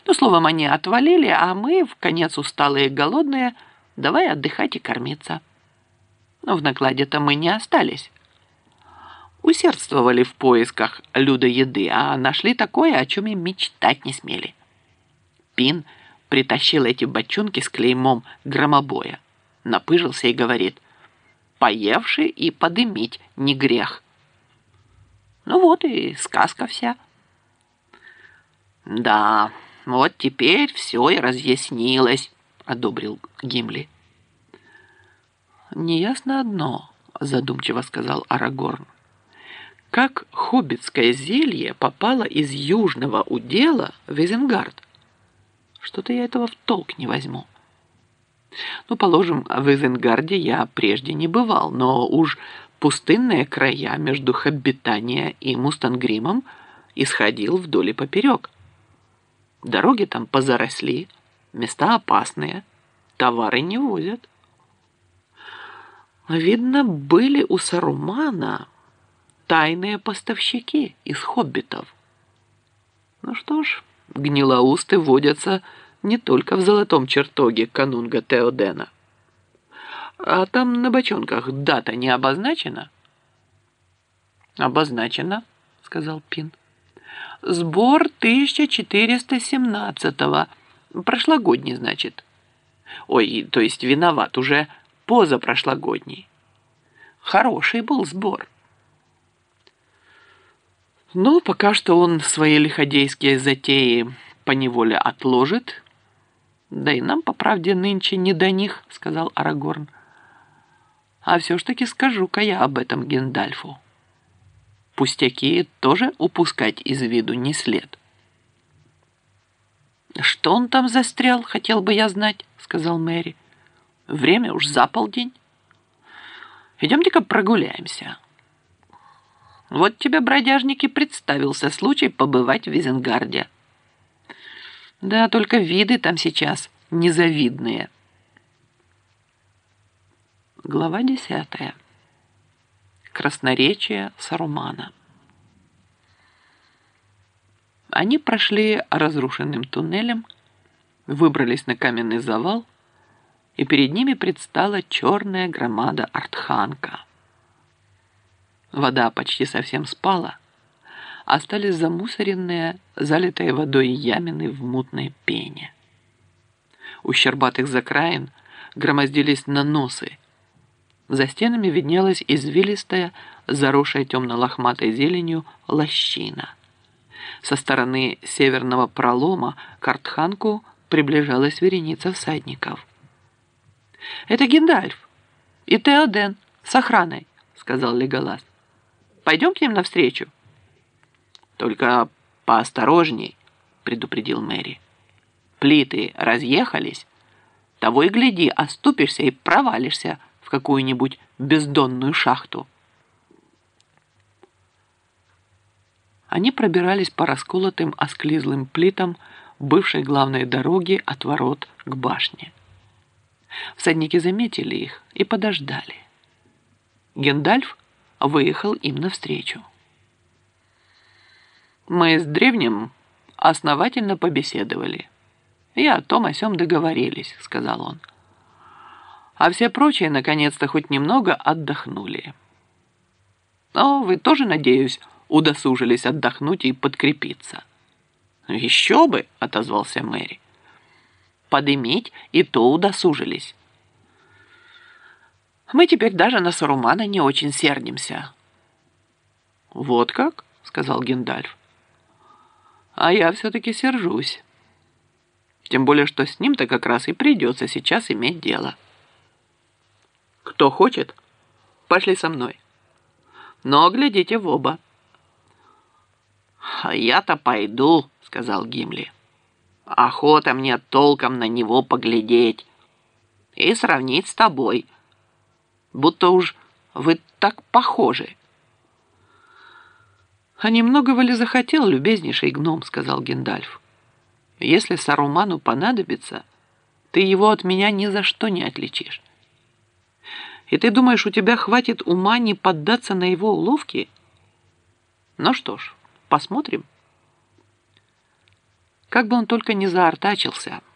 Ну, словом, они отвалили, а мы, вконец усталые и голодные, давай отдыхать и кормиться. Но в накладе-то мы не остались. Усердствовали в поисках людоеды, а нашли такое, о чем и мечтать не смели. Пин притащил эти бочонки с клеймом громобоя, напыжился и говорит: «Поевши и подымить не грех». Ну вот и сказка вся. «Да, вот теперь все и разъяснилось», — одобрил Гимли. «Неясно одно», — задумчиво сказал Арагорн. «Как хоббитское зелье попало из южного удела в Изенгард? Что-то я этого в толк не возьму. Ну, положим, в Изенгарде я прежде не бывал, но уж пустынные края между Хоббитания и Мустангримом исходил вдоль и поперек. Дороги там позаросли, места опасные, товары не возят. Видно, были у Сарумана тайные поставщики из хоббитов. Ну что ж, гнилоусты водятся не только в золотом чертоге канунга Теодена. А там на бочонках дата не обозначена? Обозначена, сказал Пин. Сбор 1417-го, прошлогодний, значит. Ой, то есть виноват, уже позапрошлогодний. Хороший был сбор. Ну, пока что он свои лиходейские затеи поневоле отложит. Да и нам, по правде, нынче не до них, сказал Арагорн. А все ж таки скажу-ка я об этом Гендальфу. Пустяки тоже упускать из виду не след. «Что он там застрял, хотел бы я знать», — сказал Мэри. «Время уж за полдень. Идемте-ка прогуляемся. Вот тебе, бродяжники, представился случай побывать в Изенгарде. Да, только виды там сейчас незавидные». Глава 10. Красноречие Сарумана. Они прошли разрушенным туннелем, выбрались на каменный завал, и перед ними предстала черная громада Артханка. Вода почти совсем спала, остались замусоренные, залитые водой ямины в мутной пене. У щербатых закраин громоздились наносы. За стенами виднелась извилистая, заросшая темно-лохматой зеленью лощина. Со стороны северного пролома к Артханку приближалась вереница всадников. «Это Гендальф и Теоден с охраной», — сказал Леголас. «Пойдем к ним навстречу?» «Только поосторожней», — предупредил Мэри. «Плиты разъехались, того и гляди, оступишься и провалишься в какую-нибудь бездонную шахту». Они пробирались по расколотым осклизлым плитам бывшей главной дороги от ворот к башне. Всадники заметили их и подождали. Гендальф выехал им навстречу. «Мы с древним основательно побеседовали и о том о сём договорились», — сказал он. «А все прочие, наконец-то, хоть немного отдохнули. Но вы тоже, надеюсь, удосужились отдохнуть и подкрепиться». «Еще бы», — отозвался Мэри. «Подымить и то удосужились. Мы теперь даже на Сарумана не очень сердимся». «Вот как?» — сказал Гендальф. «А я все-таки сержусь. Тем более, что с ним-то как раз и придется сейчас иметь дело. Кто хочет, пошли со мной. Но глядите в оба». «А я-то пойду», — сказал Гимли. «Охота мне толком на него поглядеть и сравнить с тобой. Будто уж вы так похожи». «А немногого ли захотел, любезнейший гном?» — сказал Гендальф. «Если Саруману понадобится, ты его от меня ни за что не отличишь. И ты думаешь, у тебя хватит ума не поддаться на его уловки? Ну что ж, посмотрим». Как бы он только не заортачился.